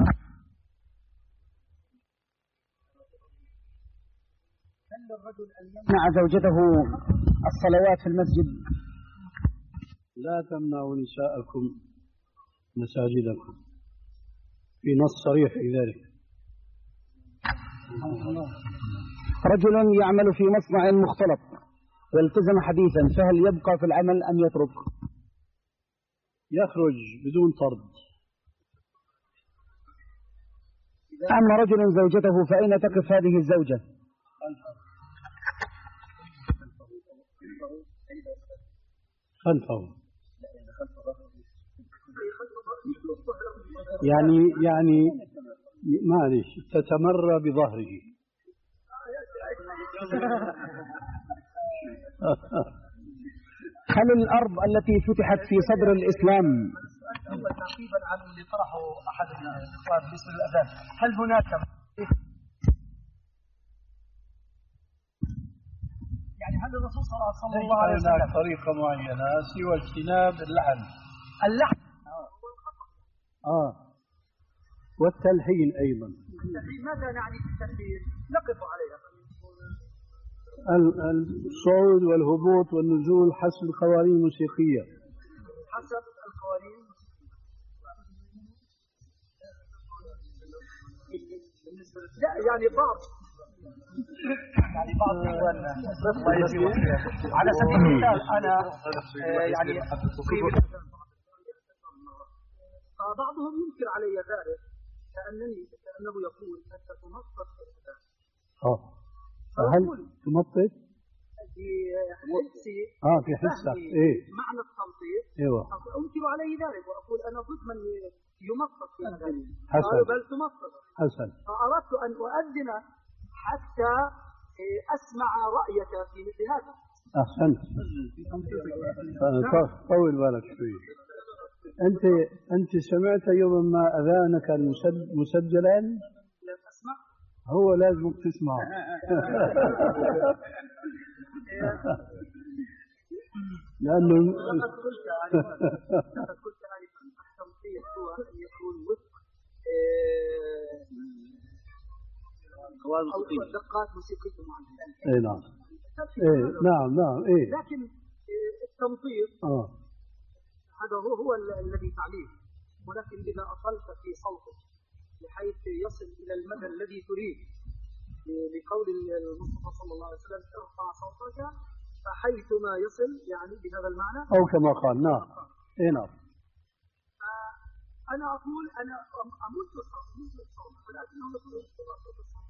مع زوجته الصلوات في المسجد. لا تمنعوا نساءكم مساجدكم، في نص صريح في ذلك. رجل يعمل في مصنع مختلط والتزم حديثا، فهل يبقى في العمل أم يترك؟ يخرج بدون طرد. أما رجل زوجته فأين تقف هذه الزوجة؟ خلفه. يعني يعني معلش تتمرى بظهره هل الأرض التي فتحت في صدر الإسلام أول تعقيبا على اللي طرحه أحد الإخوان بالنسبة للأذان، هل هناك يعني هل الرسول صلى الله عليه وسلم هناك طريقة معينة سوى اجتناب اللحن اللحن آه والتلحين أيضا؟ التلحين ماذا نعني بالتلحين؟ نقف عليها. الصعود والهبوط والنزول حسب قوانين موسيقية. حسب القوانين لا يعني بعض يعني بعض إخواننا على سبيل المثال أنا يعني بعضهم ينكر علي ذلك كأنني كأنه يقول أنت تنصت اه هل تمطط؟ في حسي اه في حسك ايه معنى التمطيط ايوه أنكر عليه ذلك وأقول أنا ضد من يمطط في الأغاني حسن بل تمطط حسن فأردت أن أؤذن حتى أسمع رأيك في مثل هذا. أحسنت. طول بالك شوي. أنت أنت سمعت يوم ما أذانك مسجلا؟ لم أسمع. هو لازم تسمع. لأنه لقد قلت لقد قلت آنفا التمطيط هو أن يكون وفق أو دقات موسيقية معينة. إيه نعم. إيه نعم نعم إيه. لكن التمطيط آه. هذا هو هو الذي تعليه، ولكن إذا أطلت في صوتك بحيث يصل إلى المدى الذي تريد لقول المصطفى صلى الله عليه وسلم ارفع صوتك فحيثما يصل يعني بهذا المعنى أو كما قال نعم إيه نعم. أنا أقول أنا أمد الصوت ولكنه يقول صوت الصوت.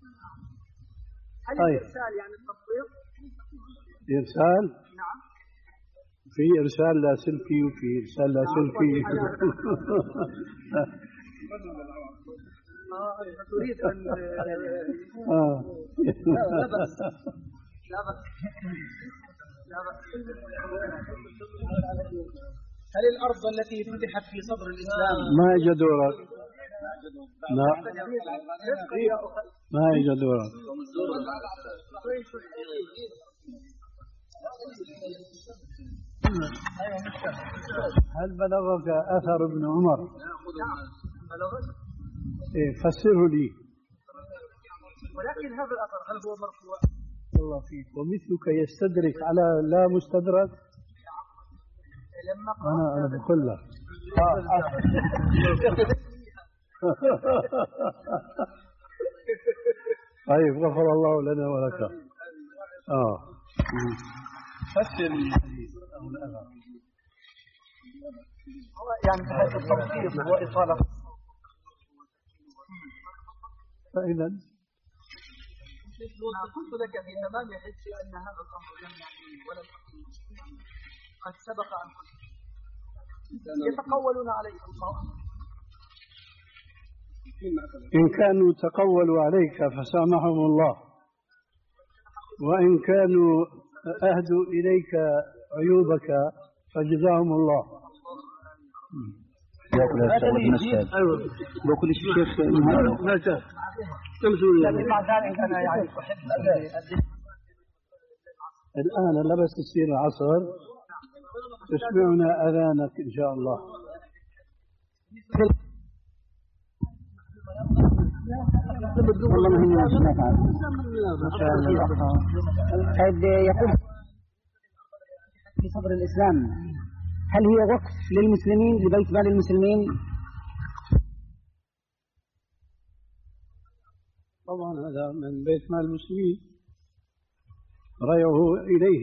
هل الإرسال يعني التطبيق؟ إرسال؟ نعم. في إرسال لاسلكي وفي إرسال لاسلكي. آه تريد أن آه. لا بأس لا بأس لا بأس. هل الأرض التي فتحت في صدر الإسلام ما إجا دورك؟ لا ما إجا دورك. هل بلغك أثر ابن عمر؟ إيه فسره لي. ولكن هذا الأثر هل هو مرفوع؟ الله فيك ومثلك يستدرك على لا مستدرك. أنا أنا بقول لك. طيب غفر الله لنا ولك. آه. فسر الحديث أو الأثر. يعني بحيث التوصيف وإطالة. فإذا قلت لك في تمام حسي أن هذا الأمر لم يعني ولا قد سبق عن يتقولون عليك الله. إن كانوا تقولوا عليك فسامحهم الله، وإن كانوا أهدوا إليك عيوبك فجزاهم الله. بقول الشيخ ما شاف لكن مع ذلك أنا يعني أحب الآن لبس تصير العصر تسمعنا أذانك إن شاء الله. قد يقول في صدر الإسلام هل هي وقف للمسلمين لبيت مال المسلمين؟ طبعا هذا من بيت مال المسلمين رأيه إليه.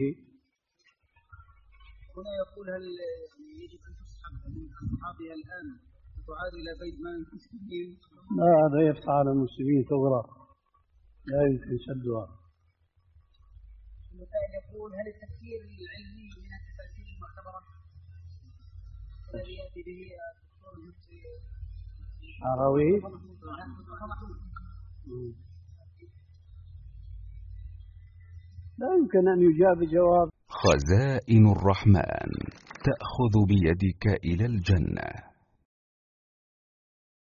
هنا يقول هل يجب أن تسحب من أصحابها الآن وتعاد إلى بيت مال المسلمين؟ لا هذا يفتح على المسلمين ثغرة لا يمكن سدها. المسائل يقول هل التفسير العلمي من التفاسير المعتبرة الذي يأتي به الدكتور المصري شعراوي؟ لا يمكن أن يجاب جواب. خزائن الرحمن تأخذ بيدك إلى الجنة.